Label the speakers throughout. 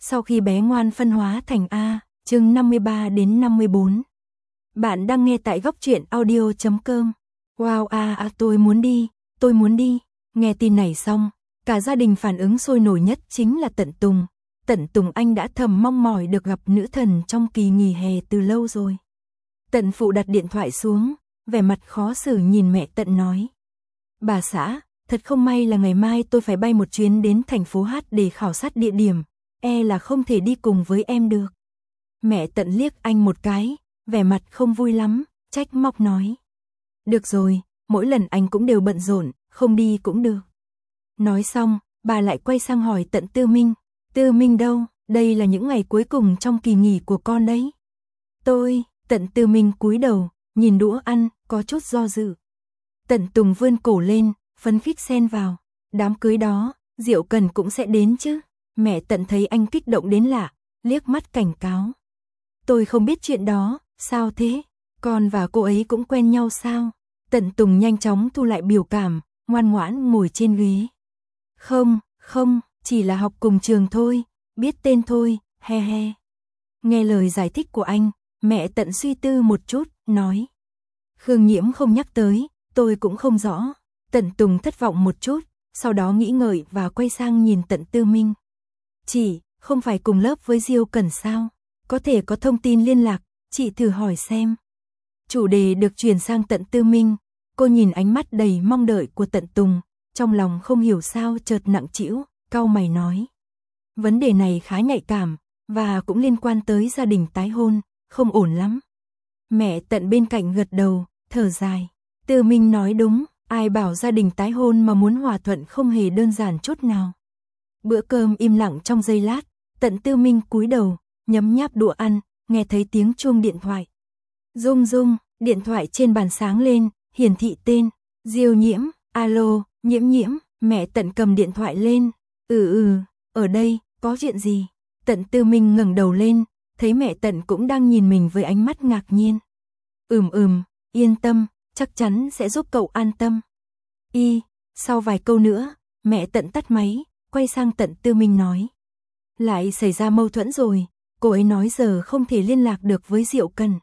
Speaker 1: Sau khi bé ngoan phân hóa thành A, chương 53 đến 54. Bạn đang nghe tại góc truyện audio.com. Wow tôi muốn đi. Nghe tin này xong, cả gia đình phản ứng sôi nổi nhất chính là Tận Tùng. Tận Tùng anh đã thầm mong mỏi được gặp nữ thần trong kỳ nghỉ hè từ lâu rồi. Tận phụ đặt điện thoại xuống, vẻ mặt khó xử nhìn mẹ Tận nói. Bà xã, thật không may là ngày mai tôi phải bay một chuyến đến thành phố Hát để khảo sát địa điểm, là không thể đi cùng với em được. Mẹ Tận liếc anh một cái, vẻ mặt không vui lắm, trách móc nói. Được rồi, mỗi lần anh cũng đều bận rộn, không đi cũng được. Nói xong, bà lại quay sang hỏi Tận Tư Minh. Tư Minh đâu, đây là những ngày cuối cùng trong kỳ nghỉ của con đấy. Tận Tư Minh cúi đầu, nhìn đũa ăn, có chút do dự. Tận Tùng vươn cổ lên, phấn khích xen vào. Đám cưới đó, Diệu Cần cũng sẽ đến chứ. Mẹ Tận thấy anh kích động đến lạ, liếc mắt cảnh cáo. Tôi không biết chuyện đó, sao thế? Con và cô ấy cũng quen nhau sao? Tận Tùng nhanh chóng thu lại biểu cảm, ngoan ngoãn ngồi trên ghế. Không, chỉ là học cùng trường thôi, biết tên thôi, he he. Nghe lời giải thích của anh, mẹ Tận suy tư một chút, nói. Khương Nhiễm không nhắc tới, tôi cũng không rõ. Tận Tùng thất vọng một chút, sau đó nghĩ ngợi và quay sang nhìn Tận Tư Minh. Chị, không phải cùng lớp với Diêu Cẩn sao? Có thể có thông tin liên lạc, chị thử hỏi xem. Chủ đề được chuyển sang Tận Tư Minh, cô nhìn ánh mắt đầy mong đợi của Tận Tùng, trong lòng không hiểu sao chợt nặng trĩu, cau mày nói. Vấn đề này khá nhạy cảm, và cũng liên quan tới gia đình tái hôn, không ổn lắm. Mẹ Tận bên cạnh gật đầu, thở dài. Tư Minh nói đúng, ai bảo gia đình tái hôn mà muốn hòa thuận không hề đơn giản chút nào. Bữa cơm im lặng trong giây lát, Tận Tư Minh cúi đầu, nhấm nháp đũa ăn, nghe thấy tiếng chuông điện thoại. Rung, điện thoại trên bàn sáng lên, hiển thị tên, Diêu Nhiễm, alo, Nhiễm, mẹ Tận cầm điện thoại lên. Ở đây, có chuyện gì? Tận Tư Minh ngẩng đầu lên, thấy mẹ Tận cũng đang nhìn mình với ánh mắt ngạc nhiên. Yên tâm, chắc chắn sẽ giúp cậu an tâm. Sau vài câu nữa, mẹ Tận tắt máy, quay sang Tận Tư Minh nói. Lại xảy ra mâu thuẫn rồi, cô ấy nói giờ không thể liên lạc được với Diệu Cần.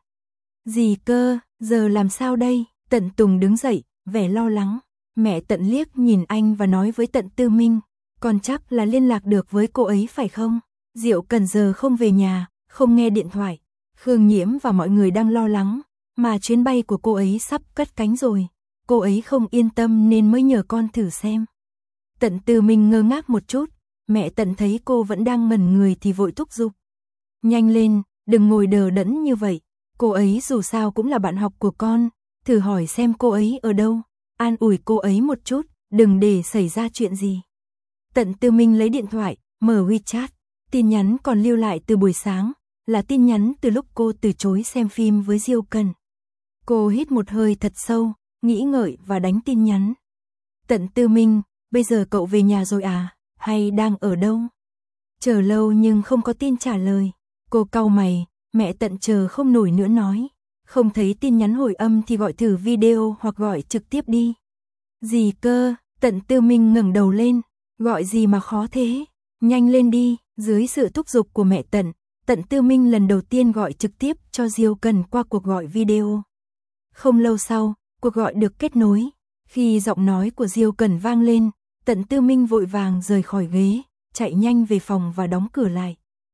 Speaker 1: Gì cơ, giờ làm sao đây? Tận Tùng đứng dậy, vẻ lo lắng. Mẹ Tận liếc nhìn anh và nói với Tận Tư Minh. Còn chắc là liên lạc được với cô ấy phải không? Diệu Cần giờ không về nhà, không nghe điện thoại. Khương Nhiễm và mọi người đang lo lắng, mà chuyến bay của cô ấy sắp cất cánh rồi. Cô ấy không yên tâm nên mới nhờ con thử xem. Tận Tư Minh ngơ ngác một chút, mẹ Tận thấy cô vẫn đang ngẩn người thì vội thúc giục. Nhanh lên, đừng ngồi đờ đẫn như vậy, cô ấy dù sao cũng là bạn học của con, thử hỏi xem cô ấy ở đâu, an ủi cô ấy một chút, đừng để xảy ra chuyện gì. Tận Tư Minh lấy điện thoại, mở WeChat, tin nhắn còn lưu lại từ buổi sáng, là tin nhắn từ lúc cô từ chối xem phim với Diêu Cần. Cô hít một hơi thật sâu, nghĩ ngợi và đánh tin nhắn. Tận Tư Minh, bây giờ cậu về nhà rồi à, hay đang ở đâu? Chờ lâu nhưng không có tin trả lời. Cô cau mày, mẹ Tận chờ không nổi nữa nói. Không thấy tin nhắn hồi âm thì gọi thử video hoặc gọi trực tiếp đi. Gì cơ? Tận Tư Minh ngẩng đầu lên. Gọi gì mà khó thế? Nhanh lên đi. Dưới sự thúc giục của mẹ Tận, Tận Tư Minh lần đầu tiên gọi trực tiếp cho Diêu Cần qua cuộc gọi video. Không lâu sau, cuộc gọi được kết nối. Khi giọng nói của Diêu Cần vang lên, Tận Tư Minh vội vàng rời khỏi ghế, chạy nhanh về phòng và đóng cửa lại.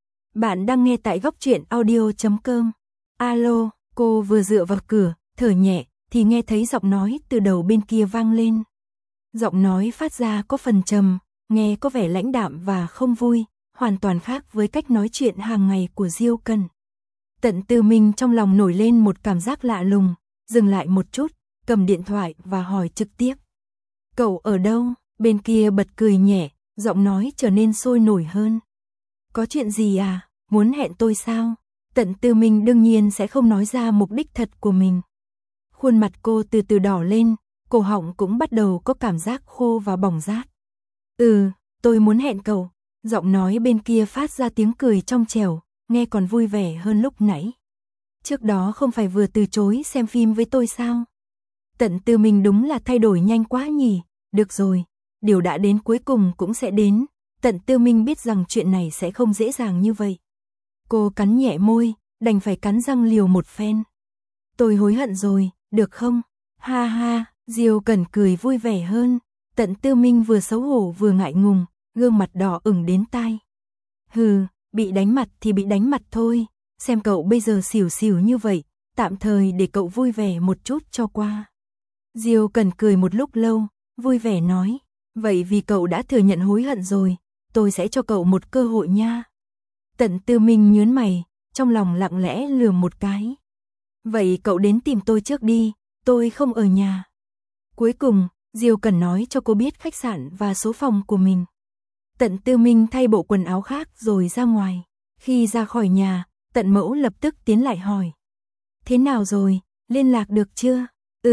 Speaker 1: Bạn đang nghe tại góc truyện audio.com. Alo, cô vừa dựa vào cửa, thở nhẹ, thì nghe thấy giọng nói từ đầu bên kia vang lên. Giọng nói phát ra có phần trầm, nghe có vẻ lãnh đạm và không vui, hoàn toàn khác với cách nói chuyện hàng ngày của Diêu Cần. Tận Tư Minh trong lòng nổi lên một cảm giác lạ lùng, dừng lại một chút, cầm điện thoại và hỏi trực tiếp. Cậu ở đâu? Bên kia bật cười nhẹ, giọng nói trở nên sôi nổi hơn. Có chuyện gì à? Muốn hẹn tôi sao? Tận Tư Minh đương nhiên sẽ không nói ra mục đích thật của mình. Khuôn mặt cô từ từ đỏ lên, cổ họng cũng bắt đầu có cảm giác khô và bỏng rát. Tôi muốn hẹn cậu. Giọng nói bên kia phát ra tiếng cười trong trẻo, nghe còn vui vẻ hơn lúc nãy. Trước đó không phải vừa từ chối xem phim với tôi sao? Tận Tư Minh đúng là thay đổi nhanh quá nhỉ. Được rồi, điều đã đến cuối cùng cũng sẽ đến. Tận Tư Minh biết rằng chuyện này sẽ không dễ dàng như vậy. Cô cắn nhẹ môi, đành phải cắn răng liều một phen. Tôi hối hận rồi, được không? Ha ha, Diêu Cẩn cười vui vẻ hơn. Tận Tư Minh vừa xấu hổ vừa ngại ngùng, gương mặt đỏ ửng đến tai. Hừ, bị đánh mặt thì bị đánh mặt thôi, xem cậu bây giờ xỉu xỉu như vậy, tạm thời để cậu vui vẻ một chút cho qua. Diêu Cẩn cười một lúc lâu, vui vẻ nói, vậy vì cậu đã thừa nhận hối hận rồi, tôi sẽ cho cậu một cơ hội nha. Tận Tư Minh nhướng mày, trong lòng lặng lẽ lườm một cái. Vậy cậu đến tìm tôi trước đi, tôi không ở nhà. Cuối cùng, Diêu Cẩn nói cho cô biết khách sạn và số phòng của mình. Tận Tư Minh thay bộ quần áo khác rồi ra ngoài. Khi ra khỏi nhà, Tận Mẫu lập tức tiến lại hỏi. Thế nào rồi, liên lạc được chưa?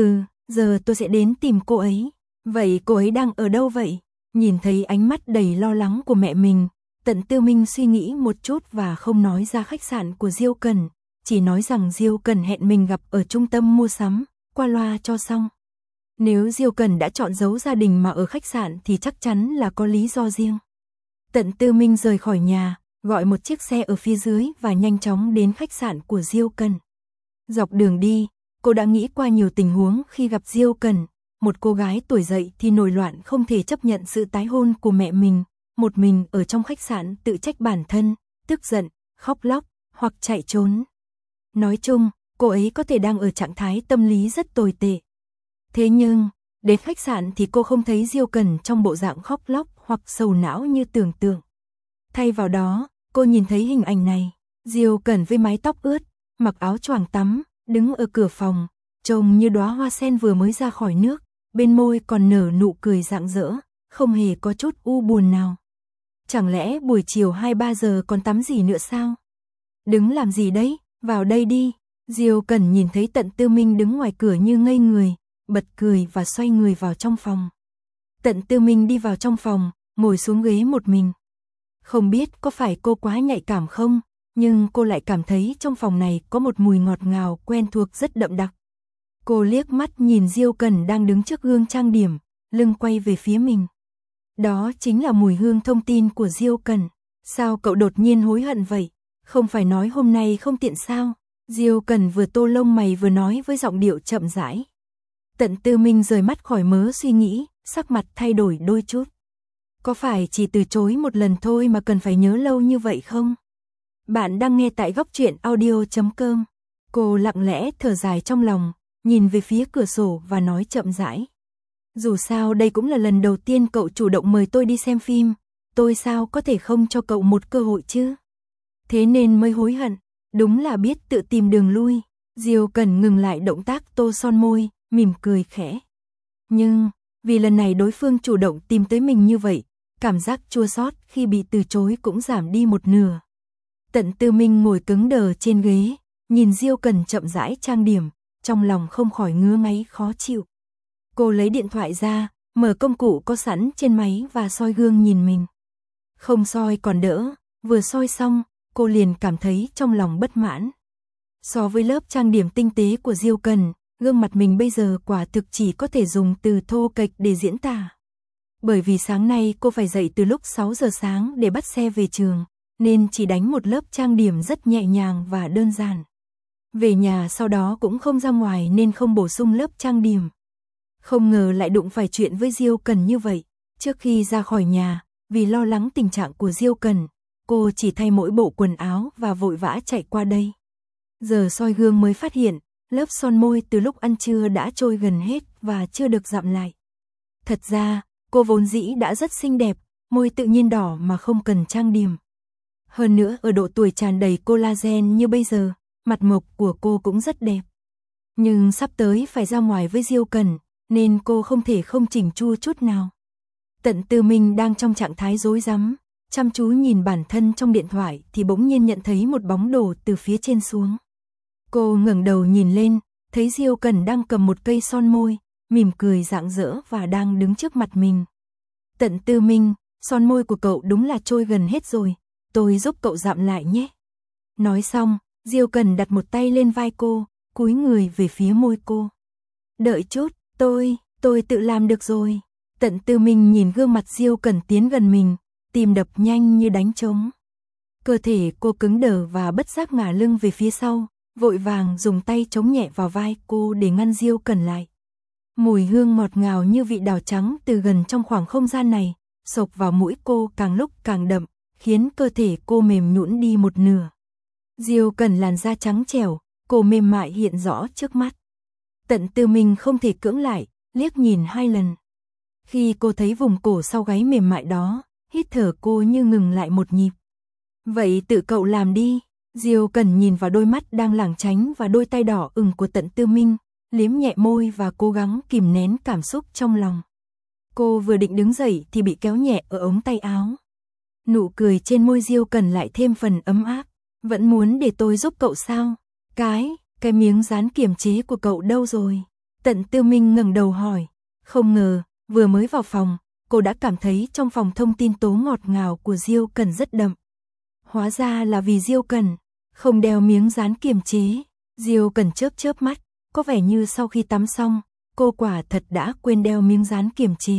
Speaker 1: Giờ tôi sẽ đến tìm cô ấy. Vậy cô ấy đang ở đâu vậy? Nhìn thấy ánh mắt đầy lo lắng của mẹ mình, Tận Tư Minh suy nghĩ một chút và không nói ra khách sạn của Diêu Cẩn, chỉ nói rằng Diêu Cẩn hẹn mình gặp ở trung tâm mua sắm, qua loa cho xong. Nếu Diêu Cẩn đã chọn giấu gia đình mà ở khách sạn thì chắc chắn là có lý do riêng. Tận Tư Minh rời khỏi nhà, gọi một chiếc xe ở phía dưới và nhanh chóng đến khách sạn của Diêu Cẩn. Dọc đường đi, cô đã nghĩ qua nhiều tình huống khi gặp Diêu Cẩn. Một cô gái tuổi dậy thì nổi loạn không thể chấp nhận sự tái hôn của mẹ mình, một mình ở trong khách sạn tự trách bản thân, tức giận, khóc lóc, hoặc chạy trốn. Nói chung, cô ấy có thể đang ở trạng thái tâm lý rất tồi tệ. Thế nhưng, đến khách sạn thì cô không thấy Diêu Cẩn trong bộ dạng khóc lóc hoặc sầu não như tưởng tượng. Thay vào đó, cô nhìn thấy hình ảnh này, Diêu Cẩn với mái tóc ướt, mặc áo choàng tắm, đứng ở cửa phòng, trông như đóa hoa sen vừa mới ra khỏi nước, bên môi còn nở nụ cười rạng rỡ, không hề có chút u buồn nào. Chẳng lẽ buổi chiều 2-3 giờ còn tắm gì nữa sao? Đứng làm gì đấy, vào đây đi. Diêu Cẩn nhìn thấy Tận Tư Minh đứng ngoài cửa như ngây người, bật cười và xoay người vào trong phòng. Tận Tư Minh đi vào trong phòng, ngồi xuống ghế một mình. Không biết có phải cô quá nhạy cảm không, nhưng cô lại cảm thấy trong phòng này có một mùi ngọt ngào quen thuộc rất đậm đặc. Cô liếc mắt nhìn Diêu Cẩn đang đứng trước gương trang điểm, lưng quay về phía mình. Đó chính là mùi hương thông tin của Diêu Cẩn. Sao cậu đột nhiên hối hận vậy? Không phải nói hôm nay không tiện sao? Diêu Cẩn vừa tô lông mày vừa nói với giọng điệu chậm rãi. Tận Tư Minh rời mắt khỏi mớ suy nghĩ, sắc mặt thay đổi đôi chút. Có phải chỉ từ chối một lần thôi mà cần phải nhớ lâu như vậy không? Bạn đang nghe tại góc truyện audio.com. Cô lặng lẽ thở dài trong lòng, nhìn về phía cửa sổ và nói chậm rãi. Dù sao đây cũng là lần đầu tiên cậu chủ động mời tôi đi xem phim, tôi sao có thể không cho cậu một cơ hội chứ? Thế nên mới hối hận, đúng là biết tự tìm đường lui. Diêu Cẩn ngừng lại động tác tô son môi, mỉm cười khẽ. Nhưng, vì lần này đối phương chủ động tìm tới mình như vậy, cảm giác chua xót khi bị từ chối cũng giảm đi một nửa. Tận Tư Minh ngồi cứng đờ trên ghế, nhìn Diêu Cẩn chậm rãi trang điểm, trong lòng không khỏi ngứa ngáy khó chịu. Cô lấy điện thoại ra, mở công cụ có sẵn trên máy và soi gương nhìn mình. Không soi còn đỡ, vừa soi xong, cô liền cảm thấy trong lòng bất mãn. So với lớp trang điểm tinh tế của Diêu Cẩn, gương mặt mình bây giờ quả thực chỉ có thể dùng từ thô kệch để diễn tả. Bởi vì sáng nay cô phải dậy từ lúc 6 giờ sáng để bắt xe về trường, nên chỉ đánh một lớp trang điểm rất nhẹ nhàng và đơn giản. Về nhà sau đó cũng không ra ngoài nên không bổ sung lớp trang điểm. Không ngờ lại đụng phải chuyện với Diêu Cẩn như vậy. Trước khi ra khỏi nhà, vì lo lắng tình trạng của Diêu Cẩn, cô chỉ thay mỗi bộ quần áo và vội vã chạy qua đây. Giờ soi gương mới phát hiện, lớp son môi từ lúc ăn trưa đã trôi gần hết và chưa được dặm lại. Thật ra, cô vốn dĩ đã rất xinh đẹp, môi tự nhiên đỏ mà không cần trang điểm. Hơn nữa ở độ tuổi tràn đầy collagen như bây giờ, mặt mộc của cô cũng rất đẹp. Nhưng sắp tới phải ra ngoài với Diêu Cẩn, nên cô không thể không chỉnh chu chút nào. Tận Tư Minh đang trong trạng thái rối rắm, chăm chú nhìn bản thân trong điện thoại thì bỗng nhiên nhận thấy một bóng đổ từ phía trên xuống. Cô ngẩng đầu nhìn lên, thấy Diêu Cẩn đang cầm một cây son môi, mỉm cười rạng rỡ và đang đứng trước mặt mình. Tận Tư Minh, son môi của cậu đúng là trôi gần hết rồi, tôi giúp cậu dặm lại nhé. Nói xong, Diêu Cẩn đặt một tay lên vai cô, cúi người về phía môi cô. Đợi chút, tôi tự làm được rồi. Tận Tư Minh nhìn gương mặt Diêu Cẩn tiến gần mình, tim đập nhanh như đánh trống. Cơ thể cô cứng đờ và bất giác ngả lưng về phía sau, vội vàng dùng tay chống nhẹ vào vai cô để ngăn Diêu Cẩn lại. Mùi hương ngọt ngào như vị đào trắng từ gần trong khoảng không gian này, xộc vào mũi cô càng lúc càng đậm, khiến cơ thể cô mềm nhũn đi một nửa. Diêu Cẩn làn da trắng trẻo, cô mềm mại hiện rõ trước mắt. Tận Tư Minh không thể cưỡng lại, liếc nhìn 2 lần. Khi cô thấy vùng cổ sau gáy mềm mại đó, hít thở cô như ngừng lại một nhịp. Vậy tự cậu làm đi. Diêu Cẩn nhìn vào đôi mắt đang lảng tránh và đôi tay đỏ ửng của Tận Tư Minh, liếm nhẹ môi và cố gắng kìm nén cảm xúc trong lòng. Cô vừa định đứng dậy thì bị kéo nhẹ ở ống tay áo. Nụ cười trên môi Diêu Cẩn lại thêm phần ấm áp. Vẫn muốn để tôi giúp cậu sao? Cái miếng dán kiềm chế của cậu đâu rồi? Tận Tư Minh ngẩng đầu hỏi. Không ngờ, vừa mới vào phòng, cô đã cảm thấy trong phòng thông tin tố ngọt ngào của Diêu Cẩn rất đậm. Hóa ra là vì Diêu Cẩn không đeo miếng dán kiềm chế. Diêu Cẩn chớp chớp mắt, có vẻ như sau khi tắm xong, cô quả thật đã quên đeo miếng dán kiềm chế.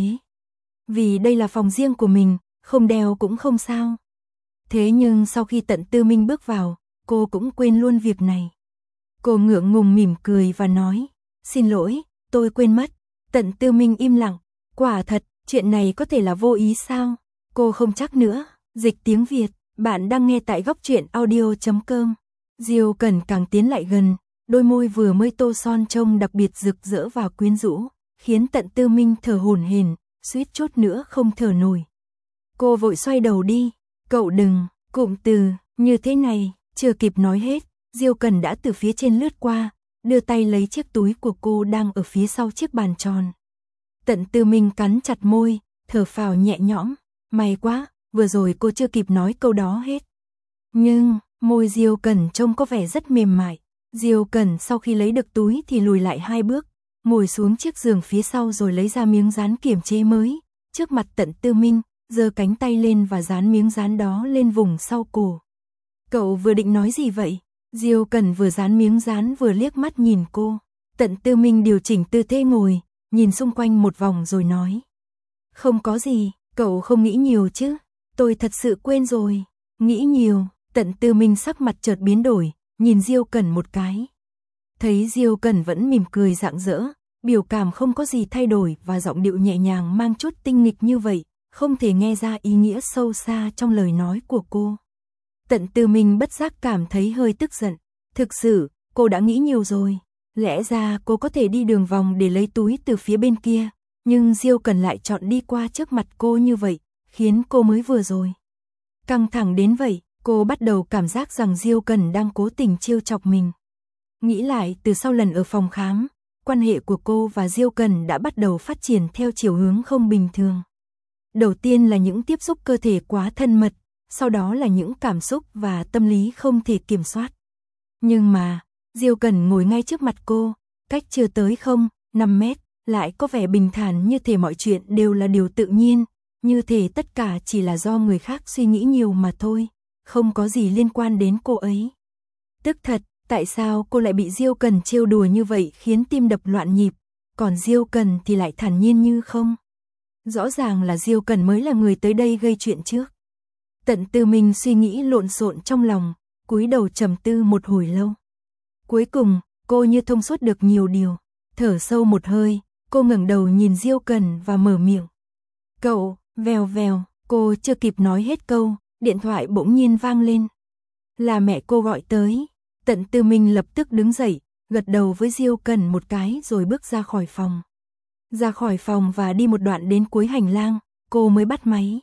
Speaker 1: Vì đây là phòng riêng của mình, không đeo cũng không sao. Thế nhưng sau khi Tận Tư Minh bước vào, cô cũng quên luôn việc này. Cô ngượng ngùng mỉm cười và nói, xin lỗi, tôi quên mất. Tận Tư Minh im lặng, quả thật, chuyện này có thể là vô ý sao? Cô không chắc nữa. Dịch tiếng Việt, bạn đang nghe tại góc truyện audio.com. Diêu Cẩn càng tiến lại gần, đôi môi vừa mới tô son trông đặc biệt rực rỡ và quyến rũ, khiến Tận Tư Minh thở hổn hển, suýt chút nữa không thở nổi. Cô vội xoay đầu đi, cậu đừng, cụm từ, như thế này, chưa kịp nói hết, Diêu Cẩn đã từ phía trên lướt qua, đưa tay lấy chiếc túi của cô đang ở phía sau chiếc bàn tròn. Tận Tư Minh cắn chặt môi, thở phào nhẹ nhõm, may quá, vừa rồi cô chưa kịp nói câu đó hết. Nhưng, môi Diêu Cẩn trông có vẻ rất mềm mại. Diêu Cẩn sau khi lấy được túi thì lùi lại 2 bước, ngồi xuống chiếc giường phía sau rồi lấy ra miếng dán kiềm chế mới, trước mặt Tận Tư Minh, giơ cánh tay lên và dán miếng dán đó lên vùng sau cổ. Cậu vừa định nói gì vậy? Diêu Cẩn vừa dán miếng dán vừa liếc mắt nhìn cô. Tận Tư Minh điều chỉnh tư thế ngồi, nhìn xung quanh một vòng rồi nói. Không có gì, cậu không nghĩ nhiều chứ? Tôi thật sự quên rồi. Nghĩ nhiều, Tận Tư Minh sắc mặt chợt biến đổi, nhìn Diêu Cẩn một cái. Thấy Diêu Cẩn vẫn mỉm cười rạng rỡ, biểu cảm không có gì thay đổi và giọng điệu nhẹ nhàng mang chút tinh nghịch như vậy, không thể nghe ra ý nghĩa sâu xa trong lời nói của cô. Tận Tư Minh bất giác cảm thấy hơi tức giận. Thực sự, cô đã nghĩ nhiều rồi. Lẽ ra cô có thể đi đường vòng để lấy túi từ phía bên kia, nhưng Diêu Cẩn lại chọn đi qua trước mặt cô như vậy, khiến cô mới vừa rồi căng thẳng đến vậy. Cô bắt đầu cảm giác rằng Diêu Cẩn đang cố tình trêu chọc mình. Nghĩ lại từ sau lần ở phòng khám, quan hệ của cô và Diêu Cẩn đã bắt đầu phát triển theo chiều hướng không bình thường. Đầu tiên là những tiếp xúc cơ thể quá thân mật, sau đó là những cảm xúc và tâm lý không thể kiểm soát. Nhưng mà, Diêu Cẩn ngồi ngay trước mặt cô, cách chưa tới 5 mét, lại có vẻ bình thản như thể mọi chuyện đều là điều tự nhiên, như thể tất cả chỉ là do người khác suy nghĩ nhiều mà thôi, không có gì liên quan đến cô ấy. Tức thật, tại sao cô lại bị Diêu Cẩn trêu đùa như vậy khiến tim đập loạn nhịp, còn Diêu Cẩn thì lại thản nhiên như không? Rõ ràng là Diêu Cẩn mới là người tới đây gây chuyện trước. Tận Tư Minh suy nghĩ lộn xộn trong lòng, cúi đầu trầm tư một hồi lâu. Cuối cùng, cô như thông suốt được nhiều điều, thở sâu một hơi, cô ngẩng đầu nhìn Diêu Cẩn và mở miệng. Cậu, vèo vèo, cô chưa kịp nói hết câu, điện thoại bỗng nhiên vang lên. Là mẹ cô gọi tới. Tận Tư Minh lập tức đứng dậy, gật đầu với Diêu Cẩn một cái rồi bước ra khỏi phòng. Ra khỏi phòng và đi một đoạn đến cuối hành lang, cô mới bắt máy.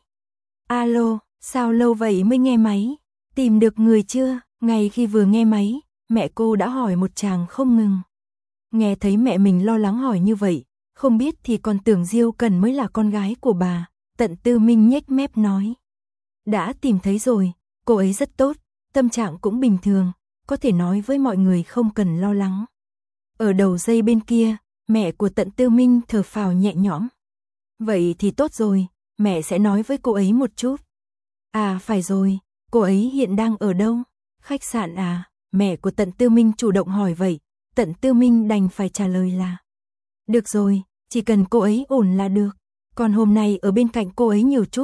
Speaker 1: Alo, sao lâu vậy mới nghe máy? Tìm được người chưa? Ngay khi vừa nghe máy, mẹ cô đã hỏi một tràng không ngừng. Nghe thấy mẹ mình lo lắng hỏi như vậy, không biết thì còn tưởng Diêu Cẩn mới là con gái của bà. Tận Tư Minh nhếch mép nói. Đã tìm thấy rồi, cô ấy rất tốt, tâm trạng cũng bình thường, có thể nói với mọi người không cần lo lắng. Ở đầu dây bên kia, mẹ của Tận Tư Minh thở phào nhẹ nhõm. Vậy thì tốt rồi, mẹ sẽ nói với cô ấy một chút. À phải rồi, cô ấy hiện đang ở đâu? Khách sạn à? Mẹ của Tận Tư Minh chủ động hỏi vậy, Tận Tư Minh đành phải trả lời là được rồi, chỉ cần cô ấy ổn là được. Còn hôm nay ở bên cạnh cô ấy nhiều chút,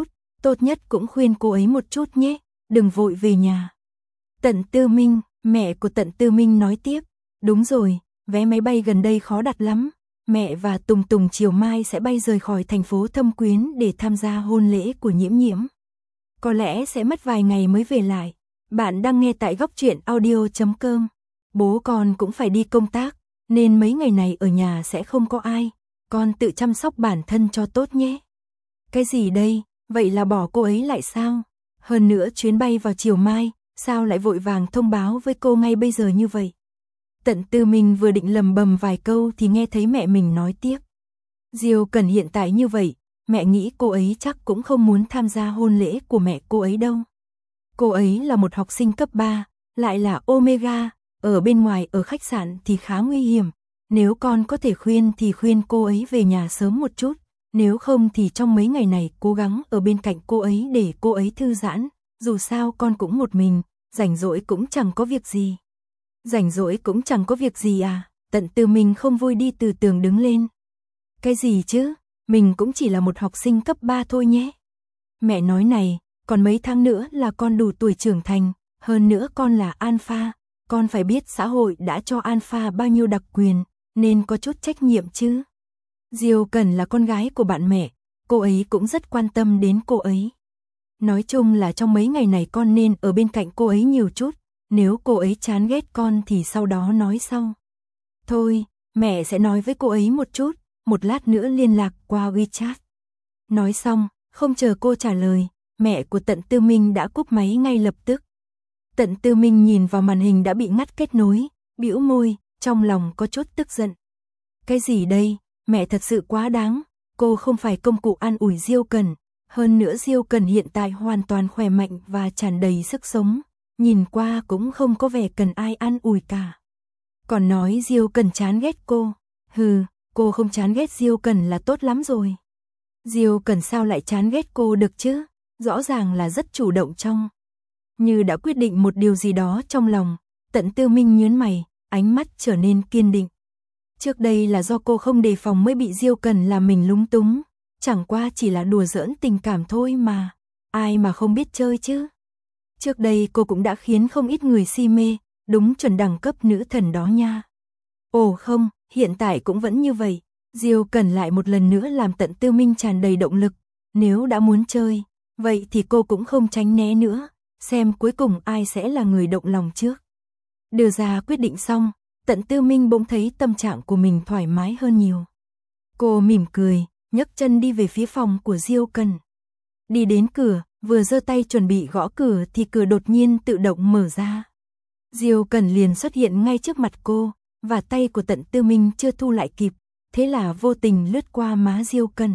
Speaker 1: tốt nhất cũng khuyên cô ấy một chút nhé, đừng vội về nhà. Tận Tư Minh, mẹ của Tận Tư Minh nói tiếp, đúng rồi, vé máy bay gần đây khó đặt lắm. Mẹ và Tùng Tùng chiều mai sẽ bay rời khỏi thành phố Thâm Quyến để tham gia hôn lễ của Nhiễm Nhiễm. Có lẽ sẽ mất vài ngày mới về lại. Bạn đang nghe tại góc truyện audio.com. Bố con cũng phải đi công tác, nên mấy ngày này ở nhà sẽ không có ai. Con tự chăm sóc bản thân cho tốt nhé. Cái gì đây, vậy là bỏ cô ấy lại sao? Hơn nữa chuyến bay vào chiều mai, sao lại vội vàng thông báo với cô ngay bây giờ như vậy? Tận Tư Minh vừa định lầm bầm vài câu thì nghe thấy mẹ mình nói tiếp. Diêu Cần hiện tại như vậy, mẹ nghĩ cô ấy chắc cũng không muốn tham gia hôn lễ của mẹ cô ấy đâu. Cô ấy là một học sinh cấp 3, lại là Omega, ở bên ngoài ở khách sạn thì khá nguy hiểm. Nếu con có thể khuyên thì khuyên cô ấy về nhà sớm một chút, nếu không thì trong mấy ngày này cố gắng ở bên cạnh cô ấy để cô ấy thư giãn, dù sao con cũng một mình, rảnh rỗi cũng chẳng có việc gì. Rảnh rỗi cũng chẳng có việc gì à? Tận Tư Minh không vui đi từ tường đứng lên. Cái gì chứ, mình cũng chỉ là một học sinh cấp 3 thôi nhé. Mẹ nói này, còn mấy tháng nữa là con đủ tuổi trưởng thành, hơn nữa con là alpha, con phải biết xã hội đã cho alpha bao nhiêu đặc quyền, nên có chút trách nhiệm chứ. Diêu Cần là con gái của bạn mẹ, cô ấy cũng rất quan tâm đến cô ấy. Nói chung là trong mấy ngày này con nên ở bên cạnh cô ấy nhiều chút, nếu cô ấy chán ghét con thì sau đó nói sau. Thôi, mẹ sẽ nói với cô ấy một chút, một lát nữa liên lạc qua WeChat. Nói xong, không chờ cô trả lời, mẹ của Tận Tư Minh đã cúp máy ngay lập tức. Tận Tư Minh nhìn vào màn hình đã bị ngắt kết nối, bĩu môi, trong lòng có chút tức giận. Cái gì đây, mẹ thật sự quá đáng, cô không phải công cụ an ủi Diêu Cần, hơn nữa Diêu Cần hiện tại hoàn toàn khỏe mạnh và tràn đầy sức sống, nhìn qua cũng không có vẻ cần ai an ủi cả. Còn nói Diêu Cần chán ghét cô, hừ, cô không chán ghét Diêu Cần là tốt lắm rồi. Diêu Cần sao lại chán ghét cô được chứ, rõ ràng là rất chủ động trong. Như đã quyết định một điều gì đó trong lòng, Tận Tư Minh nhướng mày, ánh mắt trở nên kiên định. Trước đây là do cô không đề phòng mới bị Diêu Cần làm mình lúng túng, chẳng qua chỉ là đùa giỡn tình cảm thôi mà, ai mà không biết chơi chứ. Trước đây cô cũng đã khiến không ít người si mê, đúng chuẩn đẳng cấp nữ thần đó nha. Ồ không, hiện tại cũng vẫn như vậy, Diêu Cần lại một lần nữa làm Tận Tư Minh tràn đầy động lực, nếu đã muốn chơi, vậy thì cô cũng không tránh né nữa, xem cuối cùng ai sẽ là người động lòng trước. Đưa ra quyết định xong, Tận Tư Minh bỗng thấy tâm trạng của mình thoải mái hơn nhiều. Cô mỉm cười, nhấc chân đi về phía phòng của Diêu Cần. Đi đến cửa, vừa giơ tay chuẩn bị gõ cửa thì cửa đột nhiên tự động mở ra. Diêu Cần liền xuất hiện ngay trước mặt cô, và tay của Tận Tư Minh chưa thu lại kịp, thế là vô tình lướt qua má Diêu Cần.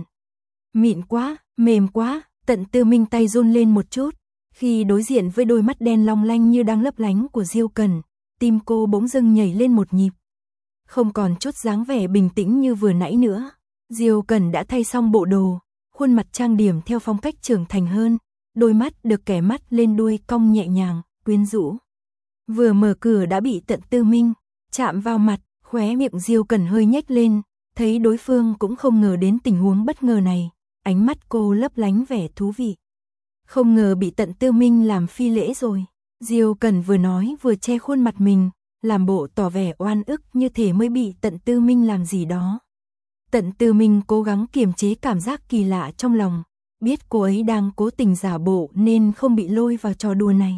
Speaker 1: Mịn quá, mềm quá, Tận Tư Minh tay run lên một chút, khi đối diện với đôi mắt đen long lanh như đang lấp lánh của Diêu Cần, tim cô bỗng dưng nhảy lên một nhịp. Không còn chút dáng vẻ bình tĩnh như vừa nãy nữa, Diêu Cần đã thay xong bộ đồ, khuôn mặt trang điểm theo phong cách trưởng thành hơn, đôi mắt được kẻ mắt lên đuôi cong nhẹ nhàng, quyến rũ. Vừa mở cửa đã bị Tận Tư Minh chạm vào mặt, khóe miệng Diêu Cần hơi nhếch lên, thấy đối phương cũng không ngờ đến tình huống bất ngờ này, ánh mắt cô lấp lánh vẻ thú vị. Không ngờ bị Tận Tư Minh làm phi lễ rồi. Diêu Cần vừa nói vừa che khuôn mặt mình, làm bộ tỏ vẻ oan ức như thể mới bị Tận Tư Minh làm gì đó. Tận Tư Minh cố gắng kiềm chế cảm giác kỳ lạ trong lòng, biết cô ấy đang cố tình giả bộ nên không bị lôi vào trò đùa này.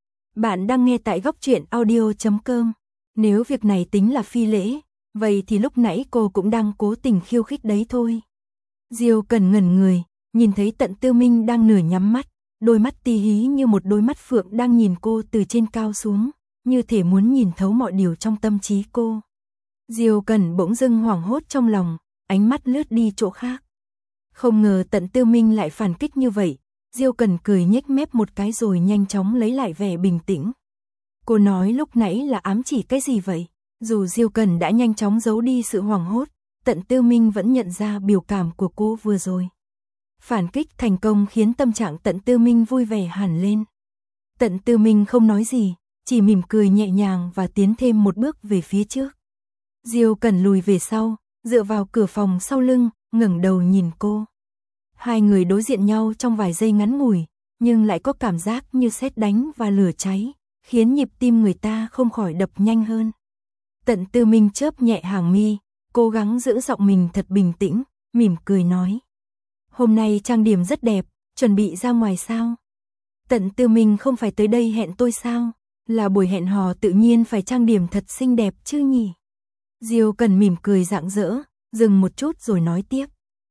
Speaker 1: Bạn đang nghe tại góc truyện audio.com. Nếu việc này tính là phi lễ, vậy thì lúc nãy cô cũng đang cố tình khiêu khích đấy thôi. Diêu Cần ngẩn người, nhìn thấy Tận Tư Minh đang nửa nhắm mắt, đôi mắt ti hí như một đôi mắt phượng đang nhìn cô từ trên cao xuống, như thể muốn nhìn thấu mọi điều trong tâm trí cô. Diêu Cần bỗng dưng hoảng hốt trong lòng, ánh mắt lướt đi chỗ khác. Không ngờ Tận Tư Minh lại phản kích như vậy, Diêu Cần cười nhếch mép một cái rồi nhanh chóng lấy lại vẻ bình tĩnh. Cô nói lúc nãy là ám chỉ cái gì vậy? Dù Diêu Cần đã nhanh chóng giấu đi sự hoảng hốt, Tận Tư Minh vẫn nhận ra biểu cảm của cô vừa rồi. Phản kích thành công khiến tâm trạng Tận Tư Minh vui vẻ hẳn lên. Tận Tư Minh không nói gì, chỉ mỉm cười nhẹ nhàng và tiến thêm một bước về phía trước. Diêu Cần lùi về sau, dựa vào cửa phòng sau lưng, ngẩng đầu nhìn cô. Hai người đối diện nhau trong vài giây ngắn ngủi, nhưng lại có cảm giác như sét đánh và lửa cháy, khiến nhịp tim người ta không khỏi đập nhanh hơn. Tận Tư Minh chớp nhẹ hàng mi, cố gắng giữ giọng mình thật bình tĩnh, mỉm cười nói. Hôm nay trang điểm rất đẹp, chuẩn bị ra ngoài sao? Tận Tư Minh không phải tới đây hẹn tôi sao? Là buổi hẹn hò tự nhiên phải trang điểm thật xinh đẹp chứ nhỉ? Diêu Cần mỉm cười rạng rỡ, dừng một chút rồi nói tiếp.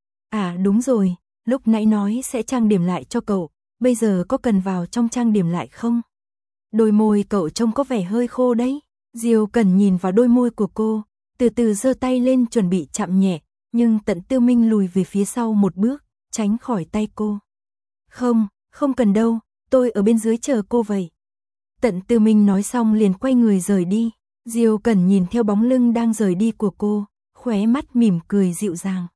Speaker 1: À đúng rồi, lúc nãy nói sẽ trang điểm lại cho cậu, bây giờ có cần vào trong trang điểm lại không? Đôi môi cậu trông có vẻ hơi khô đấy. Diêu Cần nhìn vào đôi môi của cô, từ từ giơ tay lên chuẩn bị chạm nhẹ, nhưng Tận Tư Minh lùi về phía sau một bước, tránh khỏi tay cô. Không, không cần đâu, tôi ở bên dưới chờ cô vậy. Tận Tư Minh nói xong liền quay người rời đi. Diêu Cần nhìn theo bóng lưng đang rời đi của cô, khóe mắt mỉm cười dịu dàng.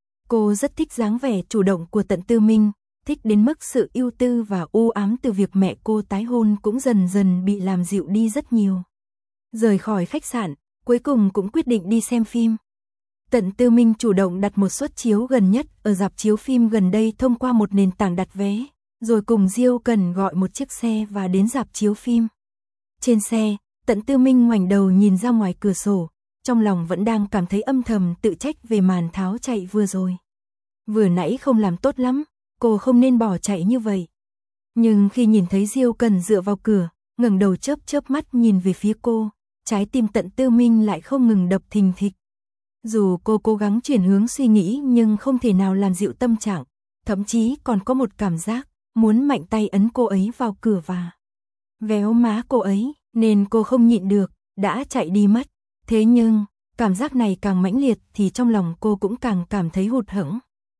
Speaker 1: Cô rất thích dáng vẻ chủ động của Tận Tư Minh, thích đến mức sự ưu tư và u ám từ việc mẹ cô tái hôn cũng dần dần bị làm dịu đi rất nhiều. Rời khỏi khách sạn, cuối cùng cũng quyết định đi xem phim. Tận Tư Minh chủ động đặt một suất chiếu gần nhất ở rạp chiếu phim gần đây thông qua một nền tảng đặt vé, rồi cùng Diêu Cần gọi một chiếc xe và đến rạp chiếu phim. Trên xe, Tận Tư Minh ngoảnh đầu nhìn ra ngoài cửa sổ, trong lòng vẫn đang cảm thấy âm thầm tự trách về màn tháo chạy vừa rồi. Vừa nãy không làm tốt lắm, cô không nên bỏ chạy như vậy. Nhưng khi nhìn thấy Diêu Cần dựa vào cửa, ngẩng đầu chớp chớp mắt nhìn về phía cô, trái tim Tận Tư Minh lại không ngừng đập thình thịch. Dù cô cố gắng chuyển hướng suy nghĩ nhưng không thể nào làm dịu tâm trạng, thậm chí còn có một cảm giác muốn mạnh tay ấn cô ấy vào cửa và véo má cô ấy, nên cô không nhịn được, đã chạy đi mất. Thế nhưng, cảm giác này càng mãnh liệt thì trong lòng cô cũng càng cảm thấy hụt hẫng.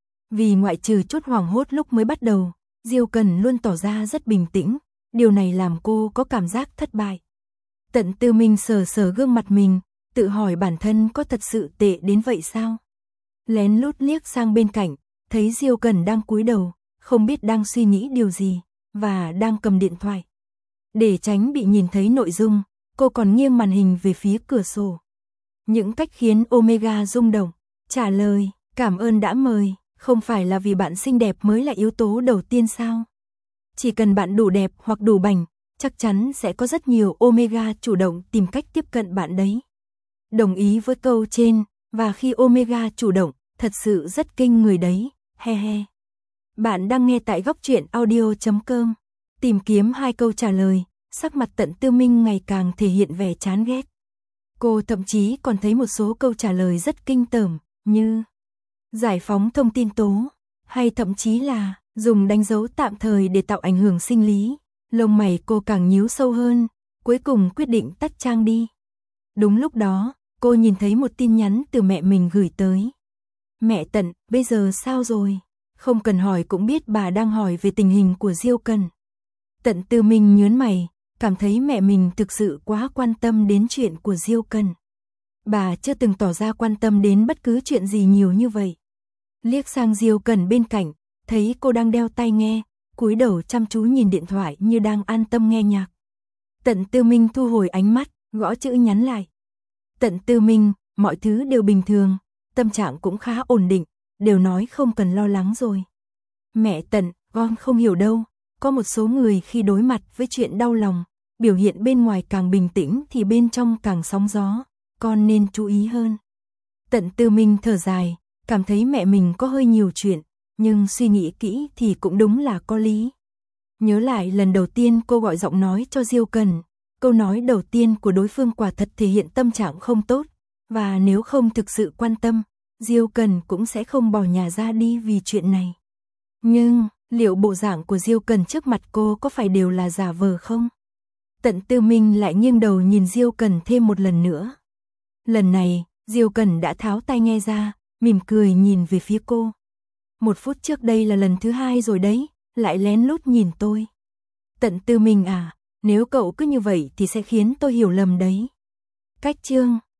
Speaker 1: Vì ngoại trừ chút hoảng hốt lúc mới bắt đầu, Diêu Cần luôn tỏ ra rất bình tĩnh, điều này làm cô có cảm giác thất bại. Tận Tư Minh sờ sờ gương mặt mình, tự hỏi bản thân có thật sự tệ đến vậy sao? Lén lút liếc sang bên cạnh, thấy Diêu Cần đang cúi đầu, không biết đang suy nghĩ điều gì, và đang cầm điện thoại. Để tránh bị nhìn thấy nội dung, cô còn nghiêng màn hình về phía cửa sổ. Những cách khiến Omega rung động, trả lời, cảm ơn đã mời, không phải là vì bạn xinh đẹp mới là yếu tố đầu tiên sao? Chỉ cần bạn đủ đẹp hoặc đủ bảnh, chắc chắn sẽ có rất nhiều Omega chủ động tìm cách tiếp cận bạn đấy. Đồng ý với câu trên, và khi Omega chủ động, thật sự rất kinh người đấy, he he. Bạn đang nghe tại góc truyện audio.com. Tìm kiếm 2 câu trả lời, sắc mặt Tận Tư Minh ngày càng thể hiện vẻ chán ghét. Cô thậm chí còn thấy một số câu trả lời rất kinh tởm, như giải phóng thông tin tố, hay thậm chí là dùng đánh dấu tạm thời để tạo ảnh hưởng sinh lý. Lông mày cô càng nhíu sâu hơn, cuối cùng quyết định tắt trang đi. Đúng lúc đó, cô nhìn thấy một tin nhắn từ mẹ mình gửi tới. Mẹ Tận, bây giờ sao rồi? Không cần hỏi cũng biết bà đang hỏi về tình hình của Diêu Cần. Tận Tư Minh nhớn mày, cảm thấy mẹ mình thực sự quá quan tâm đến chuyện của Diêu Cần. Bà chưa từng tỏ ra quan tâm đến bất cứ chuyện gì nhiều như vậy. Liếc sang Diêu Cần bên cạnh, thấy cô đang đeo tai nghe, cúi đầu chăm chú nhìn điện thoại như đang an tâm nghe nhạc. Tận Tư Minh thu hồi ánh mắt, gõ chữ nhắn lại. Tận Tư Minh, mọi thứ đều bình thường, tâm trạng cũng khá ổn định, đều nói không cần lo lắng rồi. Mẹ Tận, con không hiểu đâu, có một số người khi đối mặt với chuyện đau lòng, biểu hiện bên ngoài càng bình tĩnh thì bên trong càng sóng gió, con nên chú ý hơn. Tận Tư Minh thở dài, cảm thấy mẹ mình có hơi nhiều chuyện, nhưng suy nghĩ kỹ thì cũng đúng là có lý. Nhớ lại lần đầu tiên cô gọi giọng nói cho Diêu Cần, câu nói đầu tiên của đối phương quả thật thể hiện tâm trạng không tốt, và nếu không thực sự quan tâm, Diêu Cần cũng sẽ không bỏ nhà ra đi vì chuyện này. Nhưng, liệu bộ dạng của Diêu Cần trước mặt cô có phải đều là giả vờ không? Tận Tư Minh lại nghiêng đầu nhìn Diêu Cần thêm một lần nữa. Lần này, Diêu Cần đã tháo tai nghe ra, mỉm cười nhìn về phía cô. 1 phút trước đây là lần thứ 2 rồi đấy, lại lén lút nhìn tôi. Tận Tư Minh à, nếu cậu cứ như vậy thì sẽ khiến tôi hiểu lầm đấy. Cách chương